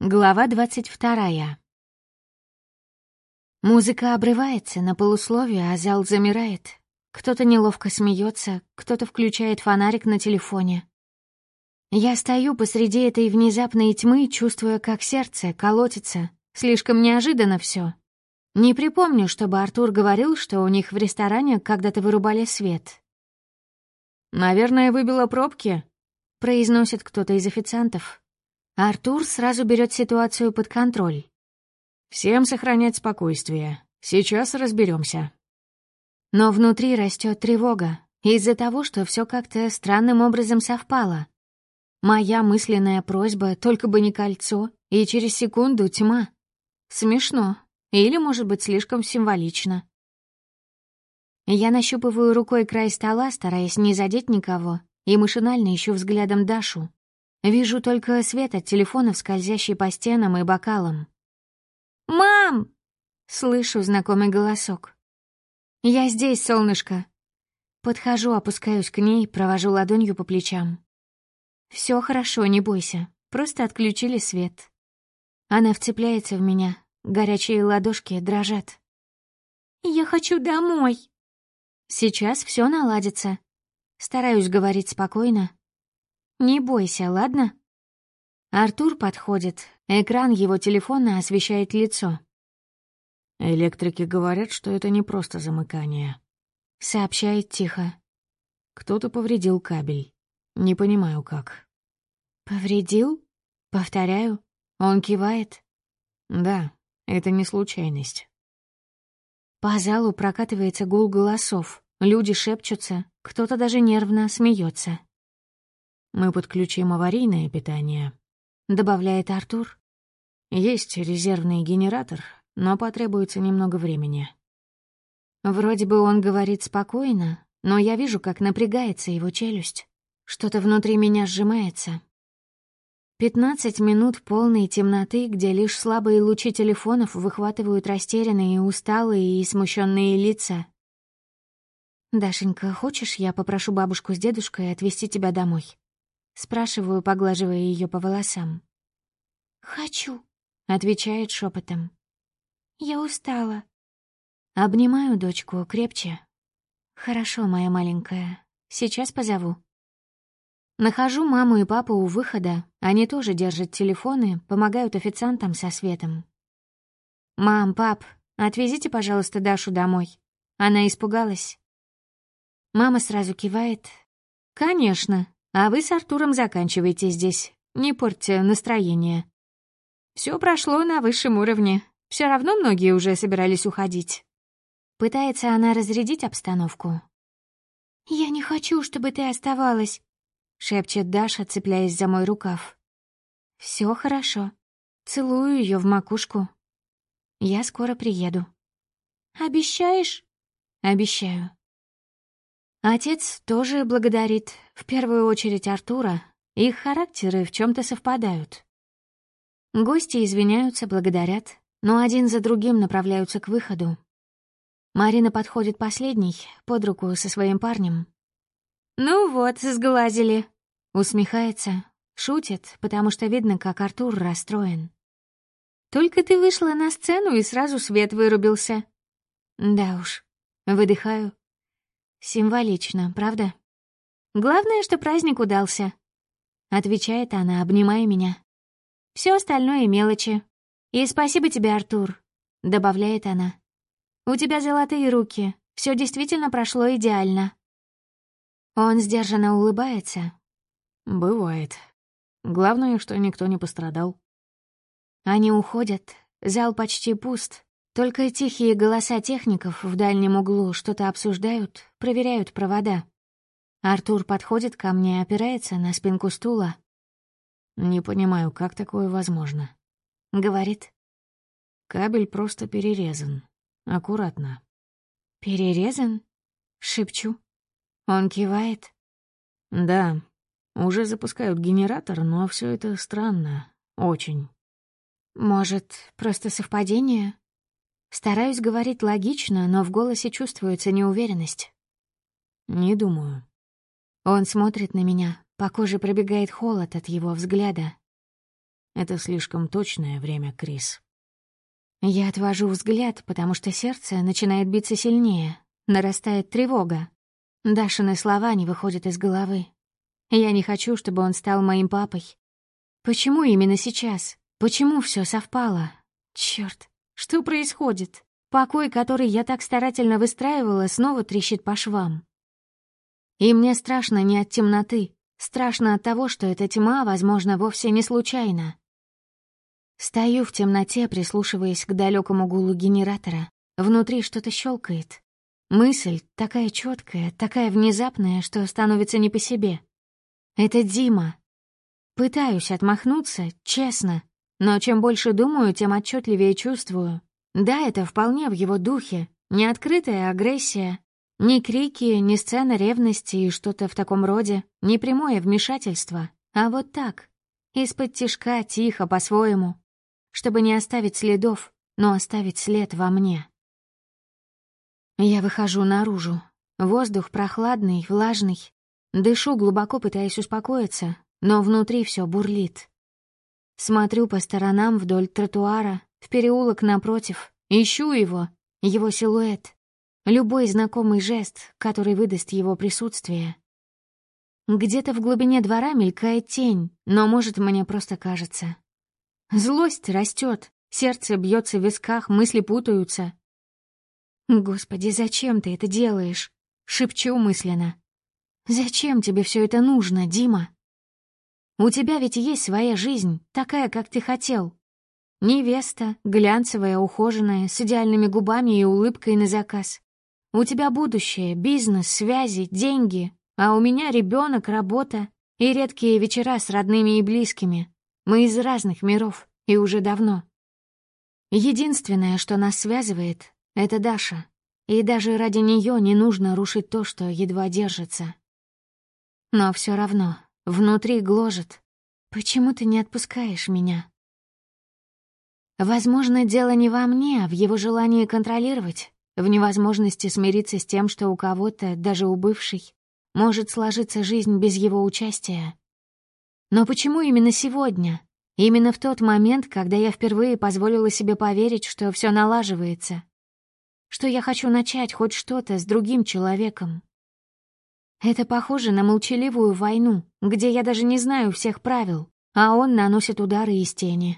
Глава 22. Музыка обрывается на полусловие, а зал замирает. Кто-то неловко смеется, кто-то включает фонарик на телефоне. Я стою посреди этой внезапной тьмы, чувствуя, как сердце колотится. Слишком неожиданно все. Не припомню, чтобы Артур говорил, что у них в ресторане когда-то вырубали свет. «Наверное, выбило пробки», — произносит кто-то из официантов. Артур сразу берет ситуацию под контроль. «Всем сохранять спокойствие. Сейчас разберемся. Но внутри растет тревога из-за того, что все как-то странным образом совпало. Моя мысленная просьба — только бы не кольцо, и через секунду тьма. Смешно. Или, может быть, слишком символично. Я нащупываю рукой край стола, стараясь не задеть никого, и машинально ищу взглядом Дашу. Вижу только свет от телефонов, скользящий по стенам и бокалам. «Мам!» — слышу знакомый голосок. «Я здесь, солнышко». Подхожу, опускаюсь к ней, провожу ладонью по плечам. Все хорошо, не бойся, просто отключили свет». Она вцепляется в меня, горячие ладошки дрожат. «Я хочу домой». «Сейчас все наладится». Стараюсь говорить спокойно. «Не бойся, ладно?» Артур подходит. Экран его телефона освещает лицо. «Электрики говорят, что это не просто замыкание», — сообщает тихо. «Кто-то повредил кабель. Не понимаю, как». «Повредил?» Повторяю. Он кивает. «Да, это не случайность». По залу прокатывается гул голосов. Люди шепчутся, кто-то даже нервно смеется. «Мы подключим аварийное питание», — добавляет Артур. «Есть резервный генератор, но потребуется немного времени». Вроде бы он говорит спокойно, но я вижу, как напрягается его челюсть. Что-то внутри меня сжимается. 15 минут полной темноты, где лишь слабые лучи телефонов выхватывают растерянные, усталые и смущенные лица. «Дашенька, хочешь, я попрошу бабушку с дедушкой отвезти тебя домой?» Спрашиваю, поглаживая ее по волосам. «Хочу», — отвечает шепотом. «Я устала». Обнимаю дочку крепче. «Хорошо, моя маленькая, сейчас позову». Нахожу маму и папу у выхода, они тоже держат телефоны, помогают официантам со светом. «Мам, пап, отвезите, пожалуйста, Дашу домой». Она испугалась. Мама сразу кивает. «Конечно, а вы с Артуром заканчивайте здесь, не портьте настроение. Все прошло на высшем уровне, все равно многие уже собирались уходить». Пытается она разрядить обстановку. «Я не хочу, чтобы ты оставалась», — шепчет Даша, цепляясь за мой рукав. «Все хорошо. Целую ее в макушку. Я скоро приеду». «Обещаешь?» «Обещаю». Отец тоже благодарит, в первую очередь Артура. Их характеры в чем-то совпадают. Гости извиняются, благодарят, но один за другим направляются к выходу. Марина подходит последней, под руку со своим парнем. «Ну вот, сглазили», — усмехается, шутит, потому что видно, как Артур расстроен. «Только ты вышла на сцену, и сразу свет вырубился». «Да уж», — выдыхаю. Символично, правда? «Главное, что праздник удался», — отвечает она, обнимая меня. «Все остальное мелочи. И спасибо тебе, Артур», — добавляет она. «У тебя золотые руки, все действительно прошло идеально». Он сдержанно улыбается. «Бывает. Главное, что никто не пострадал». Они уходят, зал почти пуст. Только тихие голоса техников в дальнем углу что-то обсуждают, проверяют провода. Артур подходит ко мне, опирается на спинку стула. «Не понимаю, как такое возможно?» — говорит. «Кабель просто перерезан. Аккуратно». «Перерезан?» — шепчу. Он кивает. «Да, уже запускают генератор, но все это странно. Очень». «Может, просто совпадение?» Стараюсь говорить логично, но в голосе чувствуется неуверенность. «Не думаю». Он смотрит на меня, по коже пробегает холод от его взгляда. Это слишком точное время, Крис. Я отвожу взгляд, потому что сердце начинает биться сильнее, нарастает тревога. Дашины слова не выходят из головы. Я не хочу, чтобы он стал моим папой. Почему именно сейчас? Почему все совпало? Чёрт, что происходит? Покой, который я так старательно выстраивала, снова трещит по швам. И мне страшно не от темноты, страшно от того, что эта тьма, возможно, вовсе не случайна. Стою в темноте, прислушиваясь к далекому гулу генератора. Внутри что-то щелкает. Мысль такая четкая, такая внезапная, что становится не по себе. Это Дима. Пытаюсь отмахнуться, честно, но чем больше думаю, тем отчетливее чувствую. Да, это вполне в его духе. Не открытая агрессия, ни крики, ни сцена ревности и что-то в таком роде, не прямое вмешательство, а вот так, из-под тишка, тихо, по-своему, чтобы не оставить следов, но оставить след во мне. Я выхожу наружу. Воздух прохладный, влажный. Дышу глубоко, пытаясь успокоиться, но внутри все бурлит. Смотрю по сторонам вдоль тротуара, в переулок напротив, ищу его силуэт, любой знакомый жест, который выдаст его присутствие. Где-то в глубине двора мелькает тень, но, может, мне просто кажется. Злость растет, сердце бьется в висках, мысли путаются. «Господи, зачем ты это делаешь?» — шепчу мысленно. «Зачем тебе все это нужно, Дима? У тебя ведь есть своя жизнь, такая, как ты хотел. Невеста, глянцевая, ухоженная, с идеальными губами и улыбкой на заказ. У тебя будущее, бизнес, связи, деньги, а у меня ребенок, работа и редкие вечера с родными и близкими. Мы из разных миров, и уже давно. Единственное, что нас связывает, — это Даша, и даже ради нее не нужно рушить то, что едва держится. Но все равно внутри гложет. Почему ты не отпускаешь меня? Возможно, дело не во мне, а в его желании контролировать, в невозможности смириться с тем, что у кого-то, даже у бывшей, может сложиться жизнь без его участия. Но почему именно сегодня? Именно в тот момент, когда я впервые позволила себе поверить, что все налаживается, что я хочу начать хоть что-то с другим человеком. Это похоже на молчаливую войну, где я даже не знаю всех правил, а он наносит удары из тени.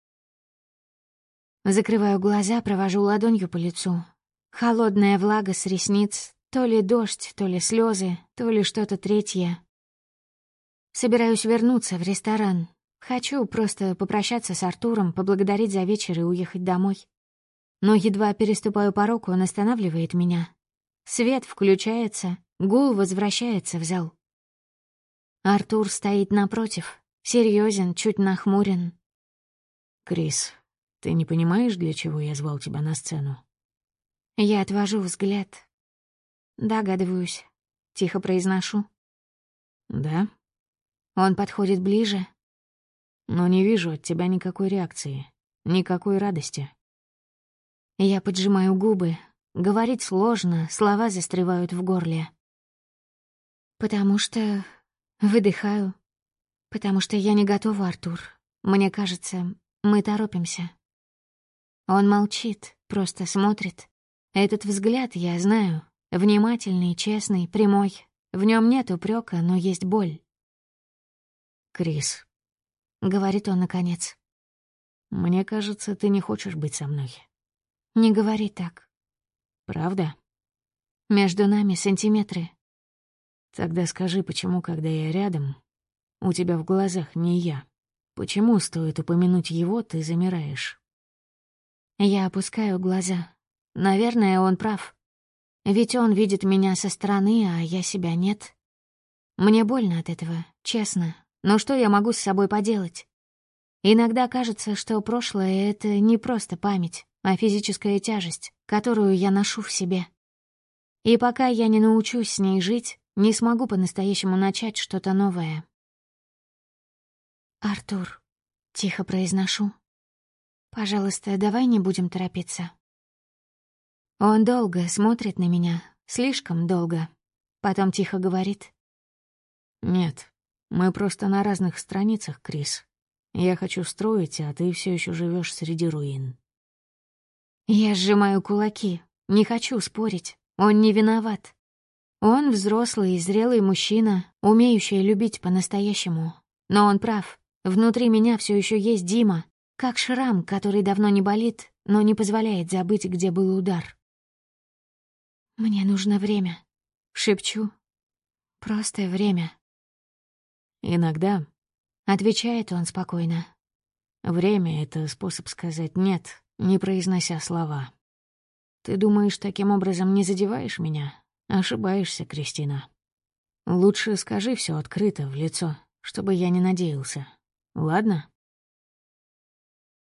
Закрываю глаза, провожу ладонью по лицу. Холодная влага с ресниц, то ли дождь, то ли слезы, то ли что-то третье. Собираюсь вернуться в ресторан. Хочу просто попрощаться с Артуром, поблагодарить за вечер и уехать домой. Но едва переступаю порог, он останавливает меня. Свет включается, гул возвращается в зал. Артур стоит напротив, серьезен, чуть нахмурен. «Крис, ты не понимаешь, для чего я звал тебя на сцену?» Я отвожу взгляд. Догадываюсь. Тихо произношу. «Да?» Он подходит ближе. «Но не вижу от тебя никакой реакции, никакой радости». Я поджимаю губы. Говорить сложно, слова застревают в горле. Потому что... Выдыхаю. Потому что я не готова, Артур. Мне кажется, мы торопимся. Он молчит, просто смотрит. Этот взгляд, я знаю, внимательный, честный, прямой. В нем нет упрека, но есть боль. «Крис», — говорит он наконец. «Мне кажется, ты не хочешь быть со мной». Не говори так. «Правда?» Между нами сантиметры. «Тогда скажи, почему, когда я рядом, у тебя в глазах не я? Почему, стоит упомянуть его, ты замираешь?» Я опускаю глаза. Наверное, он прав. Ведь он видит меня со стороны, а я себя нет. Мне больно от этого, честно. Но что я могу с собой поделать? Иногда кажется, что прошлое — это не просто память, а физическая тяжесть, которую я ношу в себе. И пока я не научусь с ней жить, не смогу по-настоящему начать что-то новое. «Артур», — тихо произношу, — «пожалуйста, давай не будем торопиться». Он долго смотрит на меня, слишком долго. Потом тихо говорит. «Нет, мы просто на разных страницах, Крис. Я хочу строить, а ты все еще живешь среди руин. Я сжимаю кулаки. Не хочу спорить. Он не виноват. Он взрослый и зрелый мужчина, умеющий любить по-настоящему. Но он прав. Внутри меня все еще есть Дима, как шрам, который давно не болит, но не позволяет забыть, где был удар. «Мне нужно время», — шепчу. «Просто время». Иногда, — отвечает он спокойно. время — это способ сказать «нет», не произнося слова. Ты думаешь, таким образом не задеваешь меня? Ошибаешься, Кристина. Лучше скажи все открыто, в лицо, чтобы я не надеялся. Ладно?